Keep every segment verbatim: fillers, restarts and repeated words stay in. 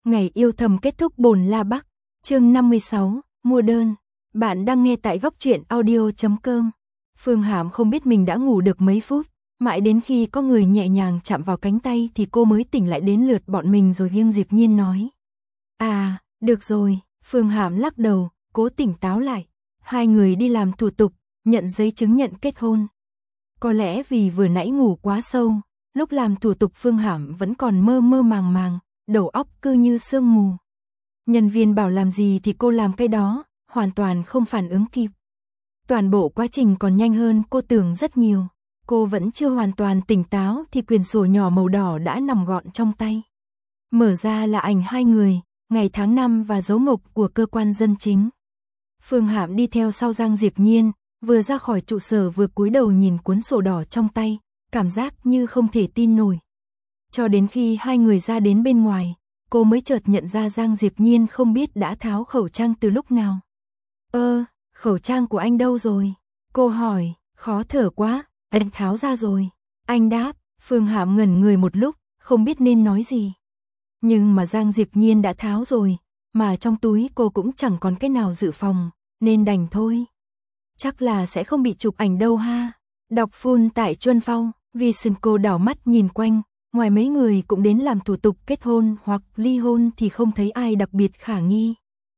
Ngày yêu thầm kết thúc Bồn La Bắc, chương năm mươi sáu, mua đơn. Bạn đang nghe tại góc truyện audio chấm com. Phương Hàm không biết mình đã ngủ được mấy phút, mãi đến khi có người nhẹ nhàng chạm vào cánh tay thì cô mới tỉnh lại đến lượt bọn mình rồi nghiêng Diệp Nhiên nói. À, được rồi, Phương Hàm lắc đầu, cố tỉnh táo lại. Hai người đi làm thủ tục, nhận giấy chứng nhận kết hôn. Có lẽ vì vừa nãy ngủ quá sâu, lúc làm thủ tục Phương Hàm vẫn còn mơ mơ màng màng, đầu óc cứ như sương mù. Nhân viên bảo làm gì thì cô làm cái đó, hoàn toàn không phản ứng kịp. Toàn bộ quá trình còn nhanh hơn cô tưởng rất nhiều. Cô vẫn chưa hoàn toàn tỉnh táo thì quyển sổ nhỏ màu đỏ đã nằm gọn trong tay. Mở ra là ảnh hai người, ngày tháng năm và dấu mộc của cơ quan dân chính. Phương Hàm đi theo sau Giang Diệp Nhiên, vừa ra khỏi trụ sở vừa cúi đầu nhìn cuốn sổ đỏ trong tay, cảm giác như không thể tin nổi. Cho đến khi hai người ra đến bên ngoài, cô mới chợt nhận ra Giang Diệp Nhiên không biết đã tháo khẩu trang từ lúc nào. Ơ, khẩu trang của anh đâu rồi? Cô hỏi, khó thở quá, anh tháo ra rồi. Anh đáp, Phương Hàm ngẩn người một lúc, không biết nên nói gì. Nhưng mà Giang Diệp Nhiên đã tháo rồi, mà trong túi cô cũng chẳng còn cái nào dự phòng, nên đành thôi. Chắc là sẽ không bị chụp ảnh đâu ha. Đọc full tại Chuân Phong, vì sừng cô đảo mắt nhìn quanh, ngoài mấy người cũng đến làm thủ tục kết hôn hoặc ly hôn thì không thấy ai đặc biệt khả nghi.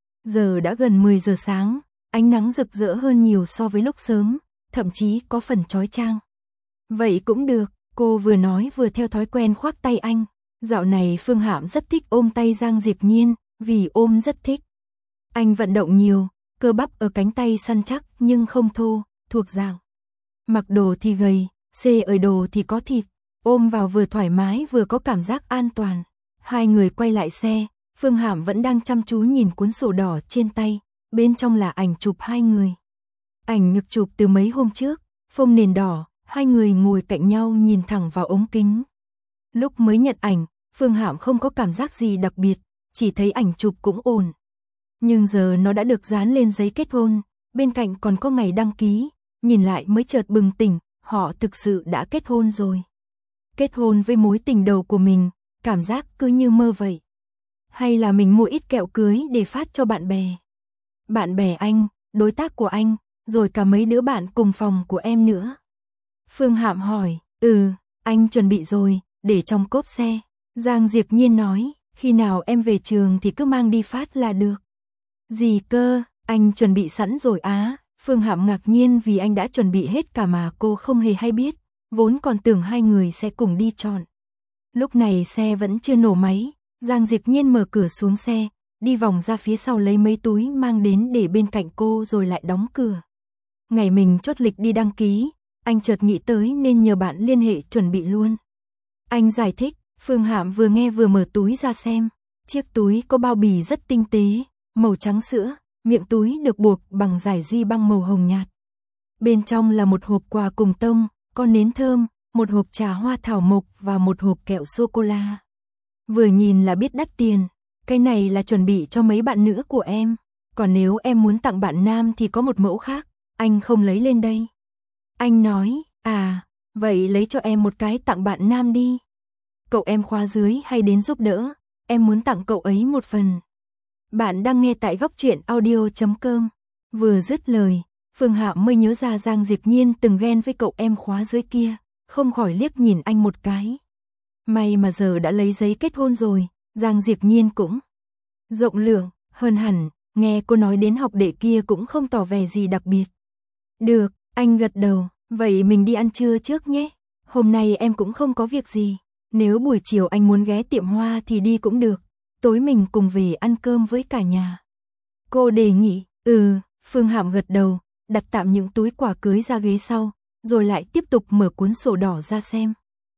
Giờ đã gần mười giờ sáng, ánh nắng rực rỡ hơn nhiều so với lúc sớm, thậm chí có phần chói chang. Vậy cũng được, cô vừa nói vừa theo thói quen khoác tay anh. Dạo này Phương Hàm rất thích ôm tay Giang Diệp Nhiên, vì ôm rất thích. Anh vận động nhiều, cơ bắp ở cánh tay săn chắc nhưng không thô, thuộc dạng. Mặc đồ thì gầy, xê ở đồ thì có thịt, ôm vào vừa thoải mái vừa có cảm giác an toàn. Hai người quay lại xe, Phương Hàm vẫn đang chăm chú nhìn cuốn sổ đỏ trên tay, bên trong là ảnh chụp hai người. Ảnh được chụp từ mấy hôm trước, phông nền đỏ, hai người ngồi cạnh nhau nhìn thẳng vào ống kính. Lúc mới nhận ảnh, Phương Hàm không có cảm giác gì đặc biệt, chỉ thấy ảnh chụp cũng ổn. Nhưng giờ nó đã được dán lên giấy kết hôn, bên cạnh còn có ngày đăng ký, nhìn lại mới chợt bừng tỉnh, họ thực sự đã kết hôn rồi. Kết hôn với mối tình đầu của mình, cảm giác cứ như mơ vậy. Hay là mình mua ít kẹo cưới để phát cho bạn bè. Bạn bè anh, đối tác của anh, rồi cả mấy đứa bạn cùng phòng của em nữa. Phương Hàm hỏi, ừ, anh chuẩn bị rồi, để trong cốp xe. Giang Diệp Nhiên nói, khi nào em về trường thì cứ mang đi phát là được. Gì cơ, anh chuẩn bị sẵn rồi á? Phương Hàm ngạc nhiên vì anh đã chuẩn bị hết cả mà cô không hề hay biết, vốn còn tưởng hai người sẽ cùng đi chọn. Lúc này xe vẫn chưa nổ máy, Giang Diệp Nhiên mở cửa xuống xe, đi vòng ra phía sau lấy mấy túi mang đến để bên cạnh cô rồi lại đóng cửa. Ngày mình chốt lịch đi đăng ký, anh chợt nghĩ tới nên nhờ bạn liên hệ chuẩn bị luôn. Anh giải thích, Phương Hàm vừa nghe vừa mở túi ra xem, chiếc túi có bao bì rất tinh tế, màu trắng sữa, miệng túi được buộc bằng dải duy băng màu hồng nhạt. Bên trong là một hộp quà cùng tông, con nến thơm, một hộp trà hoa thảo mộc và một hộp kẹo sô-cô-la. Vừa nhìn là biết đắt tiền, cái này là chuẩn bị cho mấy bạn nữ của em, còn nếu em muốn tặng bạn nam thì có một mẫu khác, anh không lấy lên đây. Anh nói, à, vậy lấy cho em một cái tặng bạn nam đi. Cậu em khóa dưới hay đến giúp đỡ, em muốn tặng cậu ấy một phần. Bạn đang nghe tại góc truyện audio chấm com. Vừa dứt lời, Phương Hàm mới nhớ ra Giang Diệp Nhiên từng ghen với cậu em khóa dưới kia, không khỏi liếc nhìn anh một cái. May mà giờ đã lấy giấy kết hôn rồi, Giang Diệp Nhiên cũng rộng lượng hơn hẳn, nghe cô nói đến học đệ kia cũng không tỏ vẻ gì đặc biệt. Được, anh gật đầu, vậy mình đi ăn trưa trước nhé, hôm nay em cũng không có việc gì, nếu buổi chiều anh muốn ghé tiệm hoa thì đi cũng được, tối mình cùng về ăn cơm với cả nhà. Cô đề nghị, ừ, Phương Hàm gật đầu, đặt tạm những túi quà cưới ra ghế sau, rồi lại tiếp tục mở cuốn sổ đỏ ra xem.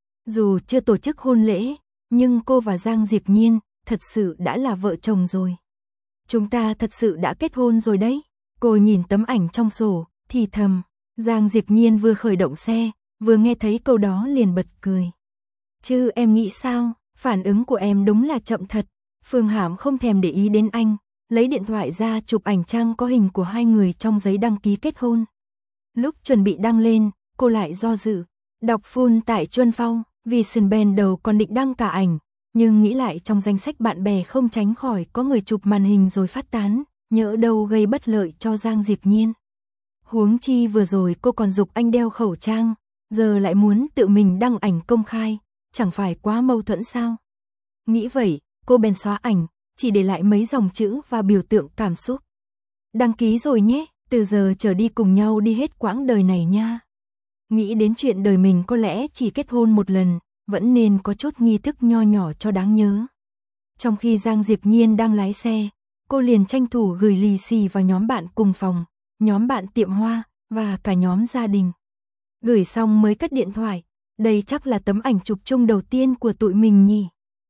Dù chưa tổ chức hôn lễ, nhưng cô và Giang Diệp Nhiên thật sự đã là vợ chồng rồi. Chúng ta thật sự đã kết hôn rồi đấy. Cô nhìn tấm ảnh trong sổ, thì thầm. Giang Diệp Nhiên vừa khởi động xe, vừa nghe thấy câu đó liền bật cười. Chứ em nghĩ sao, phản ứng của em đúng là chậm thật. Phương Hàm không thèm để ý đến anh, lấy điện thoại ra chụp ảnh trang có hình của hai người trong giấy đăng ký kết hôn. Lúc chuẩn bị đăng lên, cô lại do dự. Đọc full tại Chuân Phong, vì sườn bèn đầu còn định đăng cả ảnh, nhưng nghĩ lại trong danh sách bạn bè không tránh khỏi có người chụp màn hình rồi phát tán, nhỡ đâu gây bất lợi cho Giang Diệp Nhiên. Huống chi vừa rồi cô còn giục anh đeo khẩu trang, giờ lại muốn tự mình đăng ảnh công khai, chẳng phải quá mâu thuẫn sao? Nghĩ vậy, cô bèn xóa ảnh, chỉ để lại mấy dòng chữ và biểu tượng cảm xúc. Đăng ký rồi nhé, từ giờ trở đi cùng nhau đi hết quãng đời này nha. Nghĩ đến chuyện đời mình có lẽ chỉ kết hôn một lần, vẫn nên có chút nghi thức nho nhỏ cho đáng nhớ. Trong khi Giang Diệp Nhiên đang lái xe, cô liền tranh thủ gửi lì xì vào nhóm bạn cùng phòng, nhóm bạn tiệm hoa, và cả nhóm gia đình. Gửi xong mới cất điện thoại, đây chắc là tấm ảnh chụp chung đầu tiên của tụi mình nhỉ.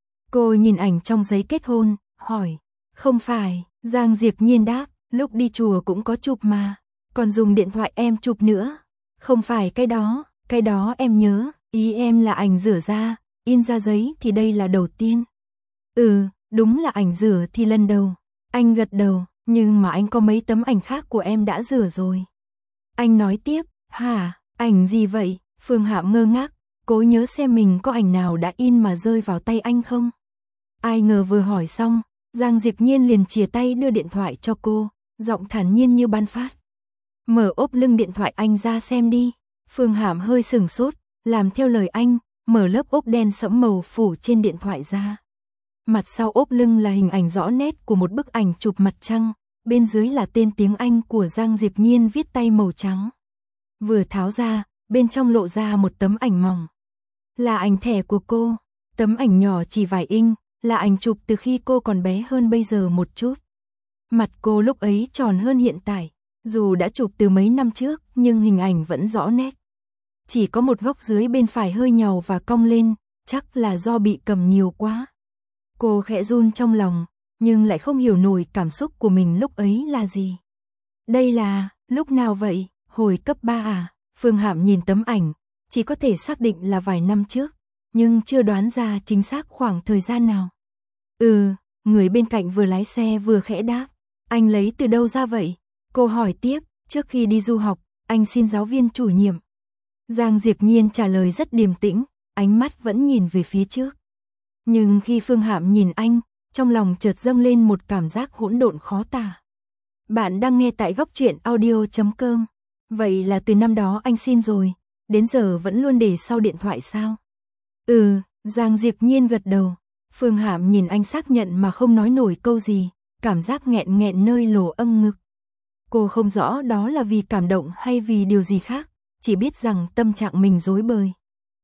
Cô nhìn ảnh trong giấy kết hôn, hỏi, không phải, Giang Diệp Nhiên đáp, lúc đi chùa cũng có chụp mà, còn dùng điện thoại em chụp nữa. Không phải cái đó, cái đó em nhớ, ý em là ảnh rửa da, in ra giấy thì đây là đầu tiên. Ừ, đúng là ảnh rửa thì lần đầu. Anh gật đầu, nhưng mà anh có mấy tấm ảnh khác của em đã rửa rồi. Anh nói tiếp, hả, ảnh gì vậy? Phương Hạm ngơ ngác, cố nhớ xem mình có ảnh nào đã in mà rơi vào tay anh không. Ai ngờ vừa hỏi xong, Giang Diệp Nhiên liền chìa tay đưa điện thoại cho cô, giọng thản nhiên như ban phát. Mở ốp lưng điện thoại anh ra xem đi. Phương Hạm hơi sừng sốt, làm theo lời anh, mở lớp ốp đen sẫm màu phủ trên điện thoại ra. Mặt sau ốp lưng là hình ảnh rõ nét của một bức ảnh chụp mặt trăng, bên dưới là tên tiếng Anh của Giang Diệp Nhiên viết tay màu trắng. Vừa tháo ra, bên trong lộ ra một tấm ảnh mỏng. Là ảnh thẻ của cô, tấm ảnh nhỏ chỉ vài inch, là ảnh chụp từ khi cô còn bé hơn bây giờ một chút. Mặt cô lúc ấy tròn hơn hiện tại, dù đã chụp từ mấy năm trước nhưng hình ảnh vẫn rõ nét. Chỉ có một góc dưới bên phải hơi nhàu và cong lên, chắc là do bị cầm nhiều quá. Cô khẽ run trong lòng, nhưng lại không hiểu nổi cảm xúc của mình lúc ấy là gì. Đây là, lúc nào vậy, hồi cấp ba à? Phương Hạm nhìn tấm ảnh, chỉ có thể xác định là vài năm trước, nhưng chưa đoán ra chính xác khoảng thời gian nào. Ừ, người bên cạnh vừa lái xe vừa khẽ đáp. Anh lấy từ đâu ra vậy? Cô hỏi tiếp, trước khi đi du học, anh xin giáo viên chủ nhiệm. Giang Diệp Nhiên trả lời rất điềm tĩnh, ánh mắt vẫn nhìn về phía trước. Nhưng khi Phương Hạm nhìn anh, trong lòng chợt dâng lên một cảm giác hỗn độn khó tả. Bạn đang nghe tại góc truyện audio chấm com. Vậy là từ năm đó anh xin rồi, đến giờ vẫn luôn để sau điện thoại sao? Ừ, Giang Diệp Nhiên gật đầu. Phương Hạm nhìn anh xác nhận mà không nói nổi câu gì, cảm giác nghẹn nghẹn nơi lỗ âm ngực. Cô không rõ đó là vì cảm động hay vì điều gì khác, chỉ biết rằng tâm trạng mình rối bời.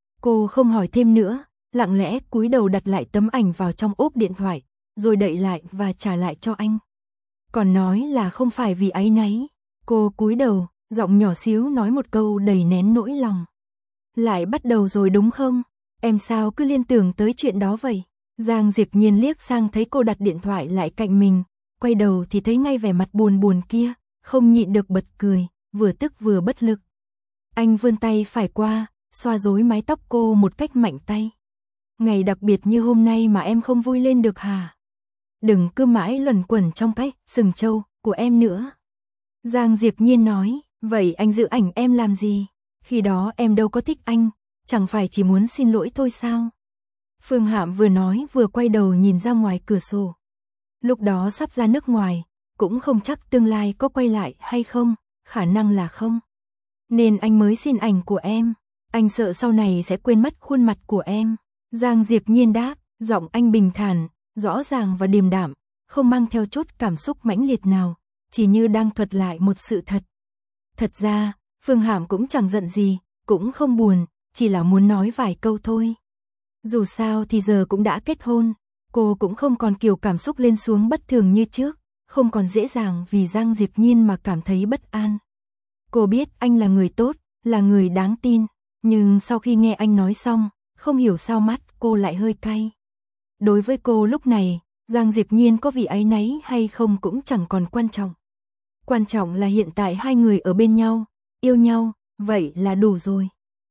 Cô không hỏi thêm nữa, lặng lẽ cúi đầu đặt lại tấm ảnh vào trong ốp điện thoại, rồi đậy lại và trả lại cho anh. Còn nói là không phải vì áy náy, cô cúi đầu, giọng nhỏ xíu nói một câu đầy nén nỗi lòng. Lại bắt đầu rồi đúng không? Em sao cứ liên tưởng tới chuyện đó vậy? Giang Diệp Nhiên liếc sang thấy cô đặt điện thoại lại cạnh mình, quay đầu thì thấy ngay vẻ mặt buồn buồn kia, không nhịn được bật cười, vừa tức vừa bất lực. Anh vươn tay phải qua, xoa rối mái tóc cô một cách mạnh tay. Ngày đặc biệt như hôm nay mà em không vui lên được hả? Đừng cứ mãi luẩn quẩn trong cái sừng trâu của em nữa. Giang Diệp Nhiên nói, vậy anh giữ ảnh em làm gì? Khi đó em đâu có thích anh, chẳng phải chỉ muốn xin lỗi thôi sao? Phương Hạm vừa nói vừa quay đầu nhìn ra ngoài cửa sổ. Lúc đó sắp ra nước ngoài, cũng không chắc tương lai có quay lại hay không, khả năng là không. Nên anh mới xin ảnh của em, anh sợ sau này sẽ quên mất khuôn mặt của em. Giang Diệp Nhiên đáp, giọng anh bình thản, rõ ràng và điềm đạm, không mang theo chút cảm xúc mãnh liệt nào, chỉ như đang thuật lại một sự thật. Thật ra, Phương Hạm cũng chẳng giận gì, cũng không buồn, chỉ là muốn nói vài câu thôi. Dù sao thì giờ cũng đã kết hôn, cô cũng không còn kiểu cảm xúc lên xuống bất thường như trước, không còn dễ dàng vì Giang Diệp Nhiên mà cảm thấy bất an. Cô biết anh là người tốt, là người đáng tin, nhưng sau khi nghe anh nói xong, không hiểu sao mắt cô lại hơi cay. Đối với cô lúc này, Giang Diệp Nhiên có vì áy náy hay không cũng chẳng còn quan trọng. Quan trọng là hiện tại hai người ở bên nhau, yêu nhau, vậy là đủ rồi.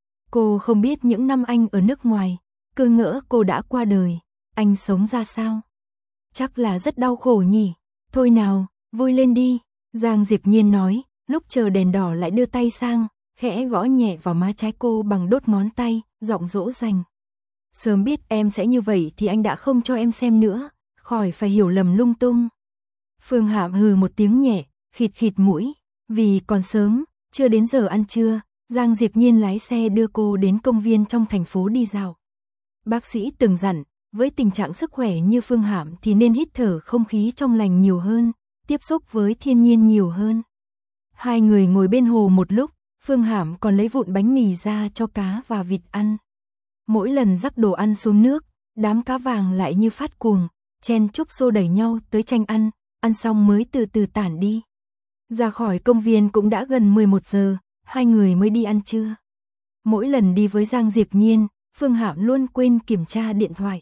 Cô không biết những năm anh ở nước ngoài, cứ ngỡ cô đã qua đời, anh sống ra sao? Chắc là rất đau khổ nhỉ. Thôi nào, vui lên đi, Giang Diệp Nhiên nói, lúc chờ đèn đỏ lại đưa tay sang, khẽ gõ nhẹ vào má trái cô bằng đốt ngón tay, giọng dỗ dành. Sớm biết em sẽ như vậy thì anh đã không cho em xem nữa, khỏi phải hiểu lầm lung tung. Phương Hạm hừ một tiếng nhẹ, khịt khịt mũi, vì còn sớm, chưa đến giờ ăn trưa, Giang Diệp Nhiên lái xe đưa cô đến công viên trong thành phố đi dạo. Bác sĩ từng dặn, với tình trạng sức khỏe như Phương Hạm thì nên hít thở không khí trong lành nhiều hơn, tiếp xúc với thiên nhiên nhiều hơn. Hai người ngồi bên hồ một lúc, Phương Hạm còn lấy vụn bánh mì ra cho cá và vịt ăn. Mỗi lần rắc đồ ăn xuống nước, đám cá vàng lại như phát cuồng, chen chúc xô đẩy nhau tới tranh ăn, ăn xong mới từ từ tản đi. Ra khỏi công viên cũng đã gần mười một giờ, hai người mới đi ăn trưa. Mỗi lần đi với Giang Diệp Nhiên, Phương Hạm luôn quên kiểm tra điện thoại.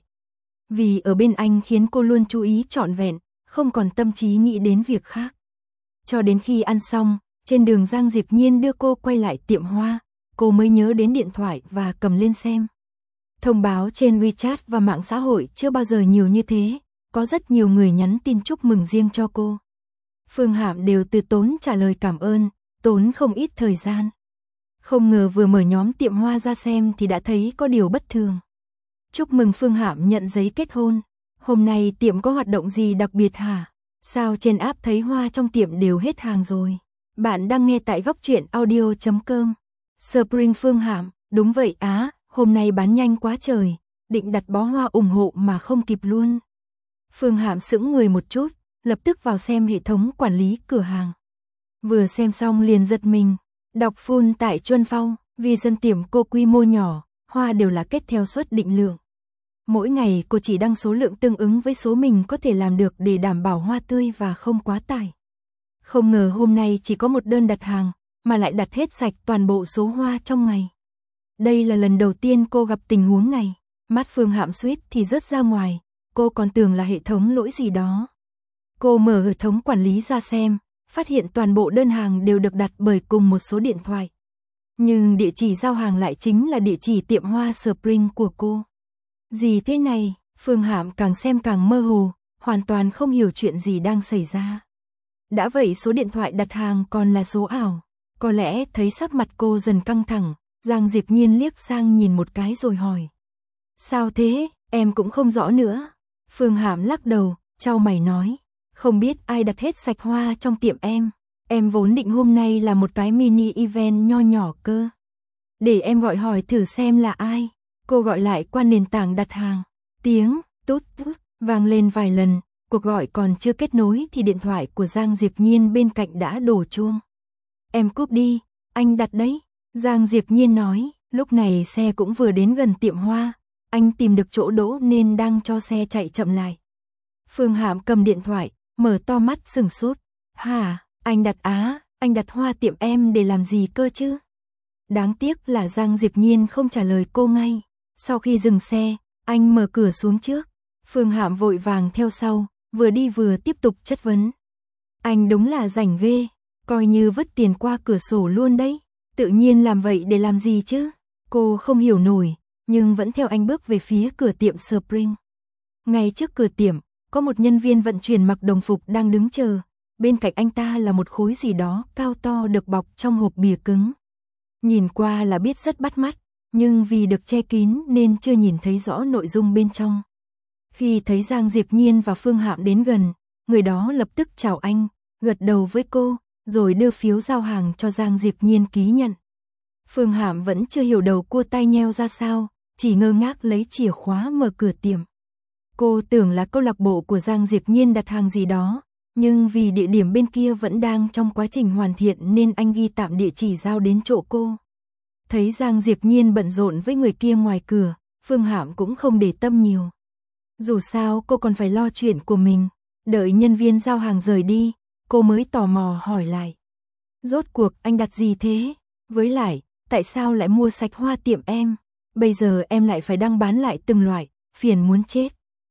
Vì ở bên anh khiến cô luôn chú ý trọn vẹn, không còn tâm trí nghĩ đến việc khác. Cho đến khi ăn xong, trên đường Giang Diệp Nhiên đưa cô quay lại tiệm hoa, cô mới nhớ đến điện thoại và cầm lên xem. Thông báo trên WeChat và mạng xã hội chưa bao giờ nhiều như thế, có rất nhiều người nhắn tin chúc mừng riêng cho cô. Phương Hạm đều từ tốn trả lời cảm ơn, tốn không ít thời gian. Không ngờ vừa mở nhóm tiệm hoa ra xem thì đã thấy có điều bất thường. Chúc mừng Phương Hạm nhận giấy kết hôn. Hôm nay tiệm có hoạt động gì đặc biệt hả? Sao trên app thấy hoa trong tiệm đều hết hàng rồi? Bạn đang nghe tại góc truyện audio chấm com. Spring Phương Hạm, đúng vậy á, hôm nay bán nhanh quá trời, định đặt bó hoa ủng hộ mà không kịp luôn. Phương Hạm sững người một chút, lập tức vào xem hệ thống quản lý cửa hàng. Vừa xem xong liền giật mình, đọc full tại Chuân Phong, vì dân tiệm cô quy mô nhỏ, hoa đều là kết theo suất định lượng. Mỗi ngày cô chỉ đăng số lượng tương ứng với số mình có thể làm được để đảm bảo hoa tươi và không quá tải. Không ngờ hôm nay chỉ có một đơn đặt hàng, mà lại đặt hết sạch toàn bộ số hoa trong ngày. Đây là lần đầu tiên cô gặp tình huống này, mắt Phương Hạm suýt thì rớt ra ngoài, cô còn tưởng là hệ thống lỗi gì đó. Cô mở hệ thống quản lý ra xem, phát hiện toàn bộ đơn hàng đều được đặt bởi cùng một số điện thoại. Nhưng địa chỉ giao hàng lại chính là địa chỉ tiệm hoa Spring của cô. Gì thế này? Phương Hạm càng xem càng mơ hồ, hoàn toàn không hiểu chuyện gì đang xảy ra. Đã vậy số điện thoại đặt hàng còn là số ảo. Có lẽ thấy sắc mặt cô dần căng thẳng, Giang Diệp Nhiên liếc sang nhìn một cái rồi hỏi. Sao thế, em cũng không rõ nữa. Phương Hạm lắc đầu, chau mày nói. Không biết ai đặt hết sạch hoa trong tiệm em. Em vốn định hôm nay là một cái mini event nho nhỏ cơ. Để em gọi hỏi thử xem là ai. Cô gọi lại qua nền tảng đặt hàng. Tiếng tút tút vang lên vài lần. Cuộc gọi còn chưa kết nối thì điện thoại của Giang Diệp Nhiên bên cạnh đã đổ chuông. Em cúp đi, anh đặt đấy. Giang Diệp Nhiên nói, lúc này xe cũng vừa đến gần tiệm hoa. Anh tìm được chỗ đỗ nên đang cho xe chạy chậm lại. Phương Hạm cầm điện thoại, mở to mắt sừng sốt. Hả, anh đặt á, anh đặt hoa tiệm em để làm gì cơ chứ? Đáng tiếc là Giang Diệp Nhiên không trả lời cô ngay. Sau khi dừng xe, anh mở cửa xuống trước. Phương Hạm vội vàng theo sau, vừa đi vừa tiếp tục chất vấn. Anh đúng là rảnh ghê, coi như vứt tiền qua cửa sổ luôn đấy. Tự nhiên làm vậy để làm gì chứ? Cô không hiểu nổi, nhưng vẫn theo anh bước về phía cửa tiệm Spring. Ngay trước cửa tiệm, có một nhân viên vận chuyển mặc đồng phục đang đứng chờ. Bên cạnh anh ta là một khối gì đó cao to được bọc trong hộp bìa cứng. Nhìn qua là biết rất bắt mắt, nhưng vì được che kín nên chưa nhìn thấy rõ nội dung bên trong. Khi thấy Giang Diệp Nhiên và Phương Hạm đến gần, người đó lập tức chào anh, gật đầu với cô, rồi đưa phiếu giao hàng cho Giang Diệp Nhiên ký nhận. Phương Hạm vẫn chưa hiểu đầu cua tai nheo ra sao, chỉ ngơ ngác lấy chìa khóa mở cửa tiệm. Cô tưởng là câu lạc bộ của Giang Diệp Nhiên đặt hàng gì đó, nhưng vì địa điểm bên kia vẫn đang trong quá trình hoàn thiện nên anh ghi tạm địa chỉ giao đến chỗ cô. Thấy Giang Diệp Nhiên bận rộn với người kia ngoài cửa, Phương Hạm cũng không để tâm nhiều. Dù sao cô còn phải lo chuyện của mình, đợi nhân viên giao hàng rời đi, cô mới tò mò hỏi lại. Rốt cuộc anh đặt gì thế? Với lại, tại sao lại mua sạch hoa tiệm em? Bây giờ em lại phải đăng bán lại từng loại, phiền muốn chết.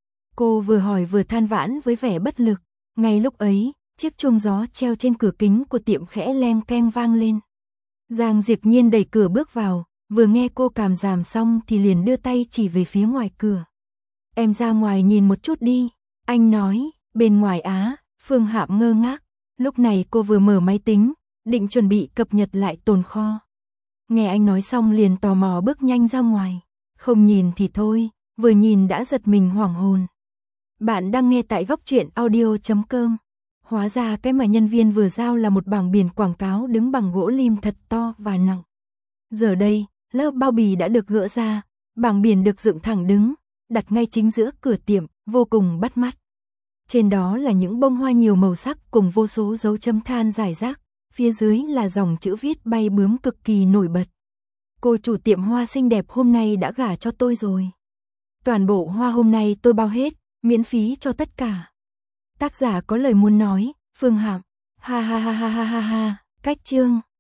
Cô vừa hỏi vừa than vãn với vẻ bất lực. Ngay lúc ấy, chiếc chuông gió treo trên cửa kính của tiệm khẽ leng keng vang lên. Giang Diệp Nhiên đẩy cửa bước vào, vừa nghe cô càm ràm xong thì liền đưa tay chỉ về phía ngoài cửa. Em ra ngoài nhìn một chút đi, anh nói. Bên ngoài á? Phương Hạm ngơ ngác. Lúc này cô vừa mở máy tính, định chuẩn bị cập nhật lại tồn kho. Nghe anh nói xong liền tò mò bước nhanh ra ngoài. Không nhìn thì thôi, vừa nhìn đã giật mình hoảng hồn. Bạn đang nghe tại góc truyện audio chấm com. Hóa ra cái mà nhân viên vừa giao là một bảng biển quảng cáo đứng bằng gỗ lim thật to và nặng. Giờ đây, lớp bao bì đã được gỡ ra, bảng biển được dựng thẳng đứng, đặt ngay chính giữa cửa tiệm, vô cùng bắt mắt. Trên đó là những bông hoa nhiều màu sắc cùng vô số dấu chấm than rải rác, phía dưới là dòng chữ viết bay bướm cực kỳ nổi bật. Cô chủ tiệm hoa xinh đẹp hôm nay đã gả cho tôi rồi. Toàn bộ hoa hôm nay tôi bao hết, miễn phí cho tất cả. Tác giả có lời muốn nói, Phương Hạm. Ha ha ha ha ha ha ha, cách chương.